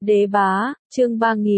Đế bá, chương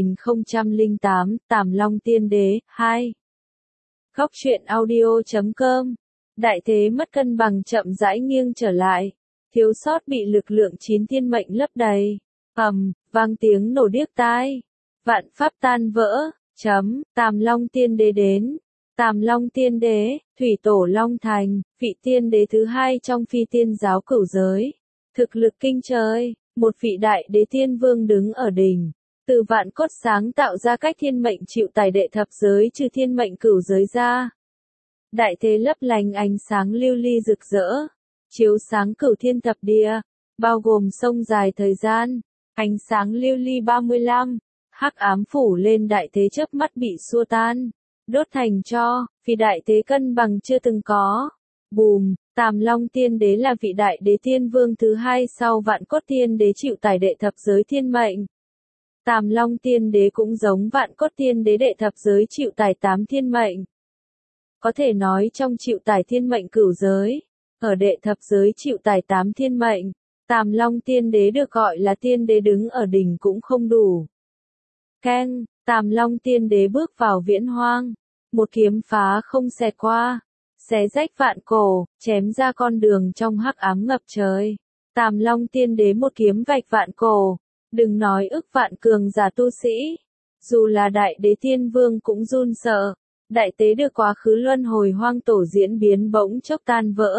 3008, Tàm Long Tiên Đế, 2. Góc truyện audio.com. Đại thế mất cân bằng chậm rãi nghiêng trở lại. Thiếu sót bị lực lượng 9 thiên mệnh lấp đầy. Vang tiếng nổ điếc tai. Vạn pháp tan vỡ. Tàm Long Tiên Đế đến. Tàm Long Tiên Đế, thủy tổ Long Thành, vị tiên đế thứ hai trong phi tiên giáo cửu giới. Thực lực kinh trời, một vị đại đế tiên vương đứng ở đỉnh. Từ vạn cốt sáng tạo ra cách thiên mệnh chịu tài đệ thập giới trừ thiên mệnh cửu giới ra. Đại thế lấp lánh ánh sáng lưu ly rực rỡ, chiếu sáng cửu thiên thập địa, bao gồm sông dài thời gian. Ánh sáng lưu ly 35, hắc ám phủ lên đại thế chớp mắt bị xua tan, đốt thành tro, vì đại thế cân bằng chưa từng có. Bùm, Tàm Long Tiên Đế là vị đại đế tiên vương thứ hai sau vạn cốt tiên đế chịu tài đệ thập giới thiên mệnh. Tàm Long Tiên Đế cũng giống vạn cốt tiên đế đệ thập giới chịu tài 8 thiên mệnh. Có thể nói trong chịu tài thiên mệnh cửu giới, ở đệ thập giới chịu tài 8 thiên mệnh, Tàm Long Tiên Đế được gọi là tiên đế đứng ở đỉnh cũng không đủ. Keng, Tàm Long Tiên Đế bước vào viễn hoang, một kiếm phá không xẹt qua, xé rách vạn cổ, chém ra con đường trong hắc ám ngập trời. Tàm Long Tiên Đế một kiếm vạch vạn cổ, đừng nói ức vạn cường giả tu sĩ, dù là đại đế tiên vương cũng run sợ. Đại tế được quá khứ luân hồi hoang tổ diễn biến bỗng chốc tan vỡ.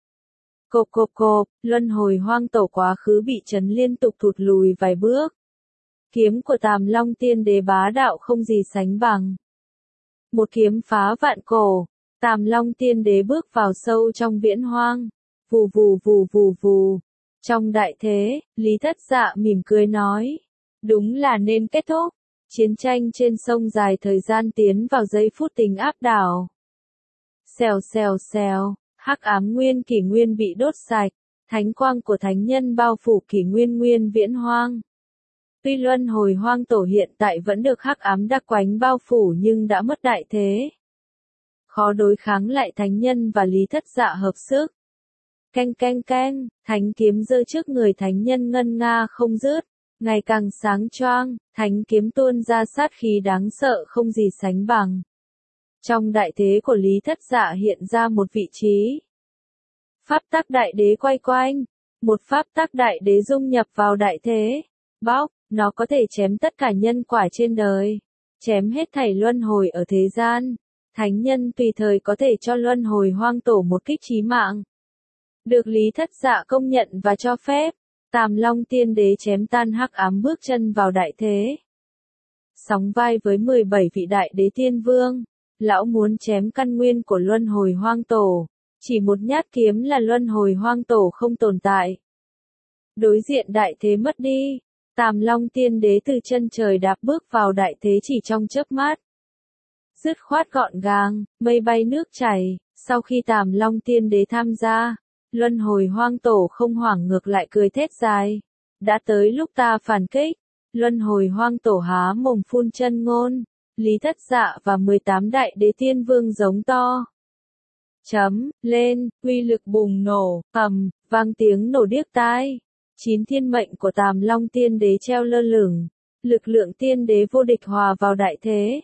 Cộp cộp cộp, luân hồi hoang tổ quá khứ bị chấn liên tục thụt lùi vài bước. Kiếm của Tàm Long Tiên Đế bá đạo không gì sánh bằng. Một kiếm phá vạn cổ, Tàm Long Tiên Đế bước vào sâu trong viễn hoang. Vù vù vù vù vù. Trong đại thế, Lý Thất Dạ mỉm cười nói. Đúng là nên kết thúc. Chiến tranh trên sông dài thời gian tiến vào giây phút tình áp đảo. Xèo xèo xèo, hắc ám nguyên kỷ nguyên bị đốt sạch, thánh quang của thánh nhân bao phủ kỷ nguyên nguyên viễn hoang. Tuy luân hồi hoang tổ hiện tại vẫn được hắc ám đặc quánh bao phủ nhưng đã mất đại thế. Khó đối kháng lại thánh nhân và Lý Thất Dạ hợp sức. Canh canh canh, thánh kiếm giơ trước người thánh nhân ngân nga không dứt. Ngày càng sáng choang, thánh kiếm tuôn ra sát khí đáng sợ không gì sánh bằng. Trong đại thế của Lý Thất Dạ hiện ra một vị trí. Pháp tắc đại đế quay quanh, một pháp tắc đại đế dung nhập vào đại thế. Bóc, nó có thể chém tất cả nhân quả trên đời, chém hết thảy luân hồi ở thế gian. Thánh nhân tùy thời có thể cho luân hồi hoang tổ một kích chí mạng. Được Lý Thất Dạ công nhận và cho phép. Tàm Long Tiên Đế chém tan hắc ám bước chân vào đại thế. Sóng vai với 17 vị đại đế tiên vương, lão muốn chém căn nguyên của luân hồi hoang tổ. Chỉ một nhát kiếm là luân hồi hoang tổ không tồn tại. Đối diện đại thế mất đi, Tàm Long Tiên Đế từ chân trời đạp bước vào đại thế chỉ trong chớp mắt. Dứt khoát gọn gàng, mây bay nước chảy, sau khi Tàm Long Tiên Đế tham gia. Luân hồi hoang tổ không hoảng ngược lại cười thét dài. Đã tới lúc ta phản kích. Luân hồi hoang tổ há mồm phun chân ngôn. Lý Thất Dạ và 18 đại đế tiên vương giống to. Lên, uy lực bùng nổ, vang tiếng nổ điếc tai. 9 thiên mệnh của Tàm Long Tiên Đế treo lơ lửng. Lực lượng tiên đế vô địch hòa vào đại thế.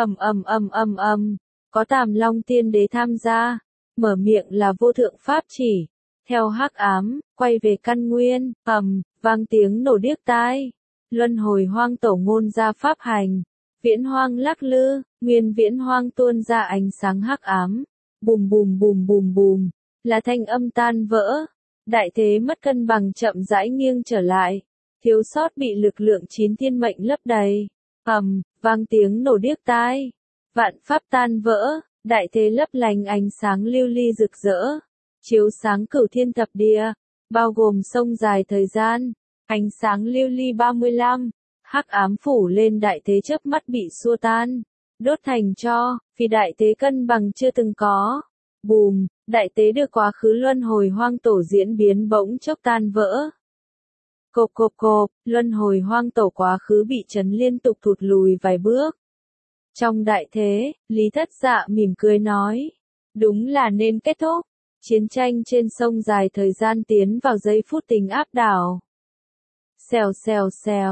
Có Tàm Long Tiên Đế tham gia. Mở miệng là vô thượng pháp chỉ. Theo hắc ám, quay về căn nguyên, vang tiếng nổ điếc tai. Luân hồi hoang tổ ngôn ra pháp hành. Viễn hoang lắc lư, nguyên viễn hoang tuôn ra ánh sáng hắc ám. Bùm bùm bùm bùm bùm, là thanh âm tan vỡ. Đại thế mất cân bằng chậm rãi nghiêng trở lại. Thiếu sót bị lực lượng 9 thiên mệnh lấp đầy. Vang tiếng nổ điếc tai. Vạn pháp tan vỡ, đại thế lấp lánh ánh sáng lưu ly rực rỡ. Chiếu sáng cửu thiên thập địa, bao gồm sông dài thời gian. Ánh sáng lưu ly 35, hắc ám phủ lên đại thế chớp mắt bị xua tan, đốt thành tro, vì đại thế cân bằng chưa từng có. Bùm, đại thế được quá khứ luân hồi hoang tổ diễn biến bỗng chốc tan vỡ. Cộp cộp cộp, luân hồi hoang tổ quá khứ bị chấn liên tục thụt lùi vài bước. Trong đại thế, Lý Thất Dạ mỉm cười nói. Đúng là nên kết thúc. Chiến tranh trên sông dài thời gian tiến vào giây phút tình áp đảo. Xèo xèo xèo,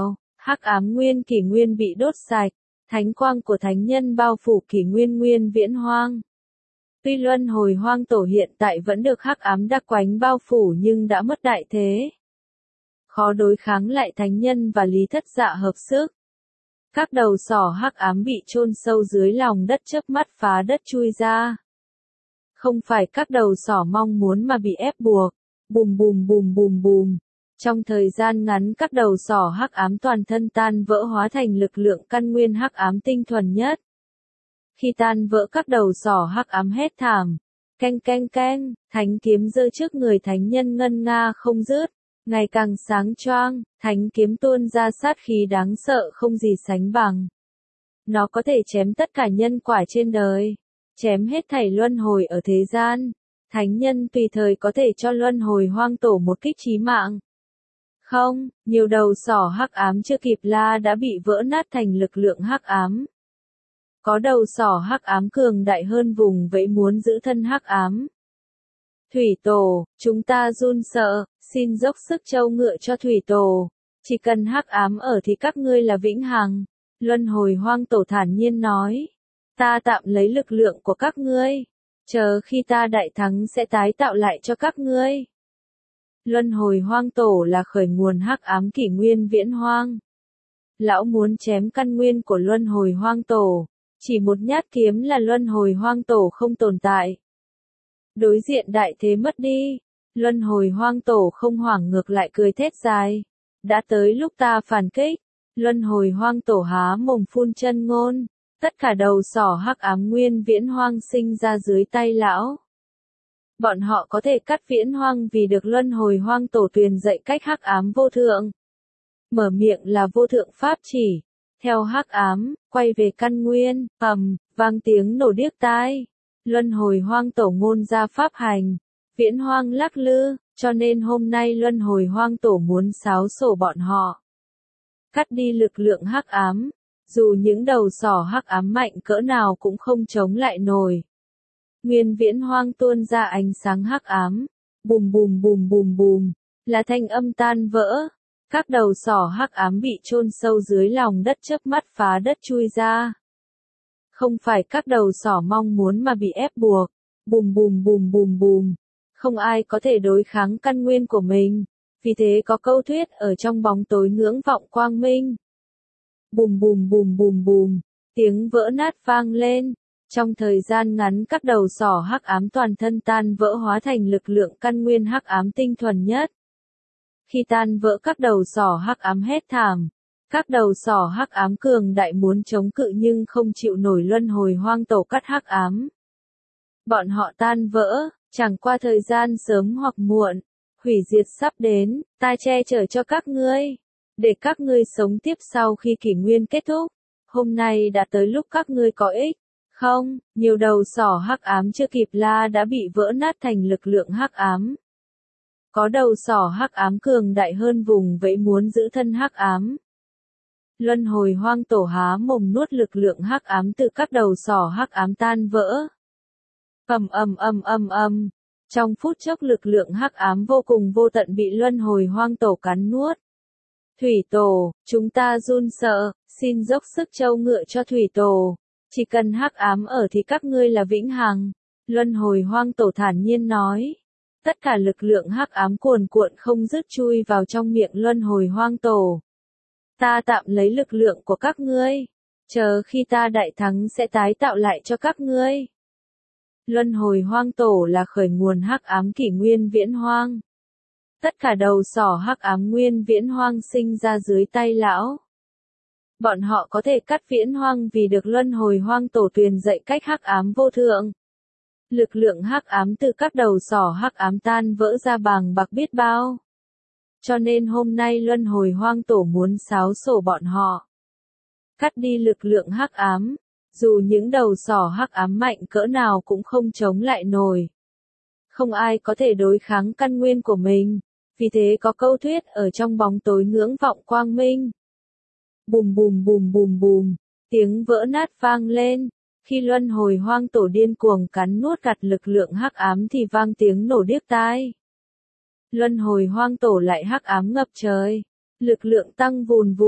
Hắc ám nguyên kỷ nguyên bị đốt sạch, thánh quang của thánh nhân bao phủ kỷ nguyên nguyên viễn hoang. Tuy luân hồi hoang tổ hiện tại vẫn được hắc ám đặc quánh bao phủ nhưng đã mất đại thế. Khó đối kháng lại thánh nhân và lý thất dạ hợp sức. Các đầu sỏ hắc ám bị chôn sâu dưới lòng đất chớp mắt phá đất chui ra. Không phải các đầu sỏ mong muốn mà bị ép buộc. Bùm bùm bùm bùm bùm. Trong thời gian ngắn các đầu sỏ hắc ám toàn thân tan vỡ hóa thành lực lượng căn nguyên hắc ám tinh thuần nhất. Khi tan vỡ các đầu sỏ hắc ám hét thảm. Canh canh canh, thánh kiếm giơ trước người thánh nhân ngân nga không dứt. Ngày càng sáng choang, thánh kiếm tuôn ra sát khí đáng sợ không gì sánh bằng. Nó có thể chém tất cả nhân quả trên đời, chém hết thảy luân hồi ở thế gian. Thánh nhân tùy thời có thể cho luân hồi hoang tổ một kích chí mạng. Không, nhiều đầu sỏ hắc ám chưa kịp la đã bị vỡ nát thành lực lượng hắc ám. Có đầu sỏ hắc ám cường đại hơn vùng vẫy muốn giữ thân hắc ám. Thủy tổ, chúng ta run sợ, xin dốc sức trâu ngựa cho thủy tổ. Chỉ cần hắc ám ở thì các ngươi là vĩnh hằng. Luân hồi hoang tổ thản nhiên nói. Ta tạm lấy lực lượng của các ngươi. Chờ khi ta đại thắng sẽ tái tạo lại cho các ngươi. Luân hồi hoang tổ là khởi nguồn hắc ám kỷ nguyên viễn hoang. Lão muốn chém căn nguyên của luân hồi hoang tổ. Chỉ một nhát kiếm là luân hồi hoang tổ không tồn tại. Đối diện đại thế mất đi. Luân hồi hoang tổ không hoảng ngược lại cười thét dài. Đã tới lúc ta phản kích. Luân hồi hoang tổ há mồm phun chân ngôn. Tất cả đầu sỏ hắc ám nguyên viễn hoang sinh ra dưới tay lão. Bọn họ có thể cắt viễn hoang vì được luân hồi hoang tổ truyền dạy cách hắc ám vô thượng. Mở miệng là vô thượng pháp chỉ. Theo hắc ám, quay về căn nguyên, vang tiếng nổ điếc tai. Luân hồi hoang tổ ngôn ra pháp hành. Viễn hoang lắc lư, cho nên hôm nay luân hồi hoang tổ muốn xáo sổ bọn họ. Cắt đi lực lượng hắc ám. Dù những đầu sỏ hắc ám mạnh cỡ nào cũng không chống lại nổi. Nguyên viễn hoang tuôn ra ánh sáng hắc ám. Bùm bùm bùm bùm bùm. Là thanh âm tan vỡ. Các đầu sỏ hắc ám bị chôn sâu dưới lòng đất chớp mắt phá đất chui ra. Không phải các đầu sỏ mong muốn mà bị ép buộc. Bùm bùm bùm bùm bùm. Không ai có thể đối kháng căn nguyên của mình. Vì thế có câu thuyết ở trong bóng tối ngưỡng vọng quang minh. Bùm bùm bùm bùm bùm. Tiếng vỡ nát vang lên. Trong thời gian ngắn các đầu sỏ hắc ám toàn thân tan vỡ hóa thành lực lượng căn nguyên hắc ám tinh thuần nhất. Khi tan vỡ các đầu sỏ hắc ám hét thảm. Các đầu sỏ hắc ám cường đại muốn chống cự nhưng không chịu nổi luân hồi hoang tổ cắt hắc ám. Bọn họ tan vỡ, chẳng qua thời gian sớm hoặc muộn. Hủy diệt sắp đến, ta che chở cho các ngươi. Để các ngươi sống tiếp sau khi kỷ nguyên kết thúc. Hôm nay đã tới lúc các ngươi có ích. Không, nhiều đầu sỏ hắc ám chưa kịp la đã bị vỡ nát thành lực lượng hắc ám. Có đầu sỏ hắc ám cường đại hơn vùng vẫy muốn giữ thân hắc ám. Luân hồi hoang tổ há mồm nuốt lực lượng hắc ám từ các đầu sỏ hắc ám tan vỡ. Trong phút chốc lực lượng hắc ám vô cùng vô tận bị luân hồi hoang tổ cắn nuốt. Thủy tổ, chúng ta run sợ, xin dốc sức trâu ngựa cho thủy tổ. Chỉ cần hắc ám ở thì các ngươi là vĩnh hằng. Luân hồi hoang tổ thản nhiên nói. Tất cả lực lượng hắc ám cuồn cuộn không dứt chui vào trong miệng luân hồi hoang tổ. Ta tạm lấy lực lượng của các ngươi. Chờ khi ta đại thắng sẽ tái tạo lại cho các ngươi. Luân hồi hoang tổ là khởi nguồn hắc ám kỷ nguyên viễn hoang. Tất cả đầu sỏ hắc ám nguyên viễn hoang sinh ra dưới tay lão. Bọn họ có thể cắt viễn hoang vì được luân hồi hoang tổ truyền dạy cách hắc ám vô thượng. Lực lượng hắc ám từ các đầu sỏ hắc ám tan vỡ ra bàng bạc biết bao. Cho nên hôm nay luân hồi hoang tổ muốn xáo sổ bọn họ. Cắt đi lực lượng hắc ám. Dù những đầu sỏ hắc ám mạnh cỡ nào cũng không chống lại nổi. Không ai có thể đối kháng căn nguyên của mình. Vì thế có câu thuyết ở trong bóng tối ngưỡng vọng quang minh. Bùm bùm bùm bùm bùm. Tiếng vỡ nát vang lên. Khi luân hồi hoang tổ điên cuồng cắn nuốt gặt lực lượng hắc ám thì vang tiếng nổ điếc tai. Luân hồi hoang tổ lại hắc ám ngập trời. Lực lượng tăng vùn vụt.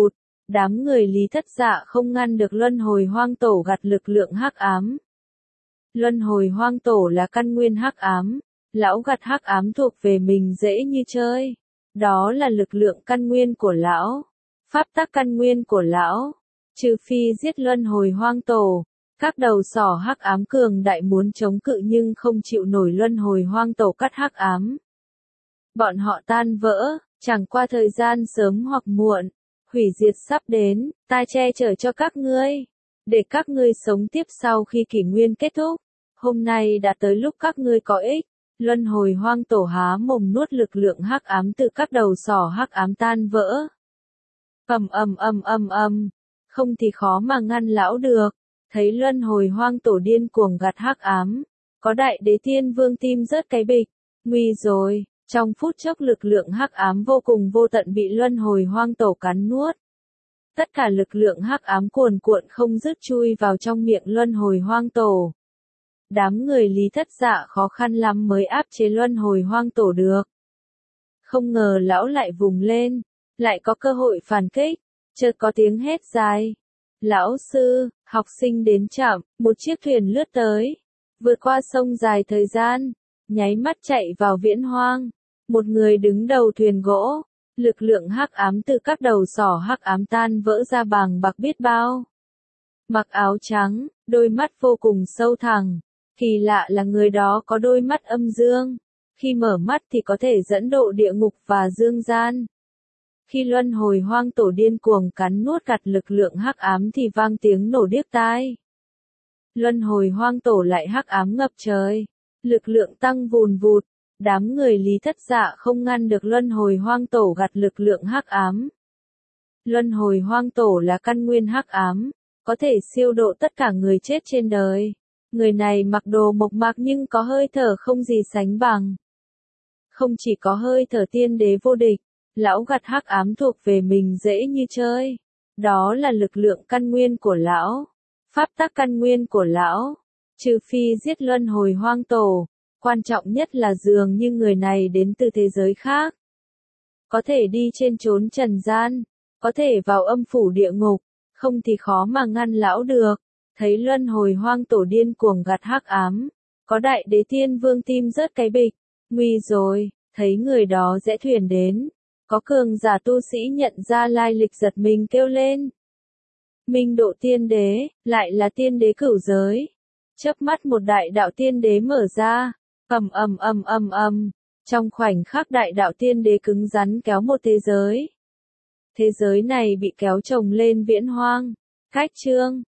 Đám người Lý Thất Dạ không ngăn được luân hồi hoang tổ gặt lực lượng hắc ám. Luân hồi hoang tổ là căn nguyên hắc ám, lão gặt hắc ám thuộc về mình dễ như chơi. Đó là lực lượng căn nguyên của lão, pháp tắc căn nguyên của lão. Trừ phi giết luân hồi hoang tổ, các đầu sỏ hắc ám cường đại muốn chống cự nhưng không chịu nổi luân hồi hoang tổ cắt hắc ám. Bọn họ tan vỡ, chẳng qua thời gian sớm hoặc muộn, hủy diệt sắp đến, ta che chở cho các ngươi, để các ngươi sống tiếp sau khi kỷ nguyên kết thúc. Hôm nay đã tới lúc các ngươi có ích. Luân hồi hoang tổ há mồm nuốt lực lượng hắc ám từ các đầu sỏ hắc ám tan vỡ. Không thì khó mà ngăn lão được. Thấy luân hồi hoang tổ điên cuồng gặt hắc ám, có đại đế thiên vương tim rớt cái bịch, nguy rồi. Trong phút chốc lực lượng hắc ám vô cùng vô tận bị luân hồi hoang tổ cắn nuốt. Tất cả lực lượng hắc ám cuồn cuộn không dứt chui vào trong miệng luân hồi hoang tổ. Đám người Lý Thất Dạ khó khăn lắm mới áp chế luân hồi hoang tổ được. Không ngờ lão lại vùng lên, lại có cơ hội phản kích, chợt có tiếng hét dài. Lão sư, học sinh đến chậm, một chiếc thuyền lướt tới, vượt qua sông dài thời gian, nháy mắt chạy vào viễn hoang. Một người đứng đầu thuyền gỗ, lực lượng hắc ám từ các đầu sỏ hắc ám tan vỡ ra bàng bạc biết bao. Mặc áo trắng, đôi mắt vô cùng sâu thẳm. Kỳ lạ là người đó có đôi mắt âm dương, khi mở mắt thì có thể dẫn độ địa ngục và dương gian. Khi luân hồi hoang tổ điên cuồng cắn nuốt gặt lực lượng hắc ám thì vang tiếng nổ điếc tai. Luân hồi hoang tổ lại hắc ám ngập trời, lực lượng tăng vùn vụt, đám người Lý Thất Dạ không ngăn được luân hồi hoang tổ gặt lực lượng hắc ám. Luân hồi hoang tổ là căn nguyên hắc ám, có thể siêu độ tất cả người chết trên đời. Người này mặc đồ mộc mạc nhưng có hơi thở không gì sánh bằng. Không chỉ có hơi thở tiên đế vô địch, lão gặt hắc ám thuộc về mình dễ như chơi. Đó là lực lượng căn nguyên của lão, pháp tắc căn nguyên của lão. Trừ phi giết luân hồi hoang tổ, quan trọng nhất là dường như người này đến từ thế giới khác. Có thể đi trên chốn trần gian, có thể vào âm phủ địa ngục, không thì khó mà ngăn lão được. Thấy luân hồi hoang tổ điên cuồng gặt hắc ám, có đại đế thiên vương tim rớt cái bịch, nguy rồi. Thấy người đó rẽ thuyền đến, có cường giả tu sĩ nhận ra lai lịch giật mình kêu lên. Minh độ tiên đế, lại là tiên đế cửu giới. Chớp mắt một đại đạo tiên đế mở ra, trong khoảnh khắc đại đạo tiên đế cứng rắn kéo một thế giới. Thế giới này bị kéo chồng lên viễn hoang, cách chương.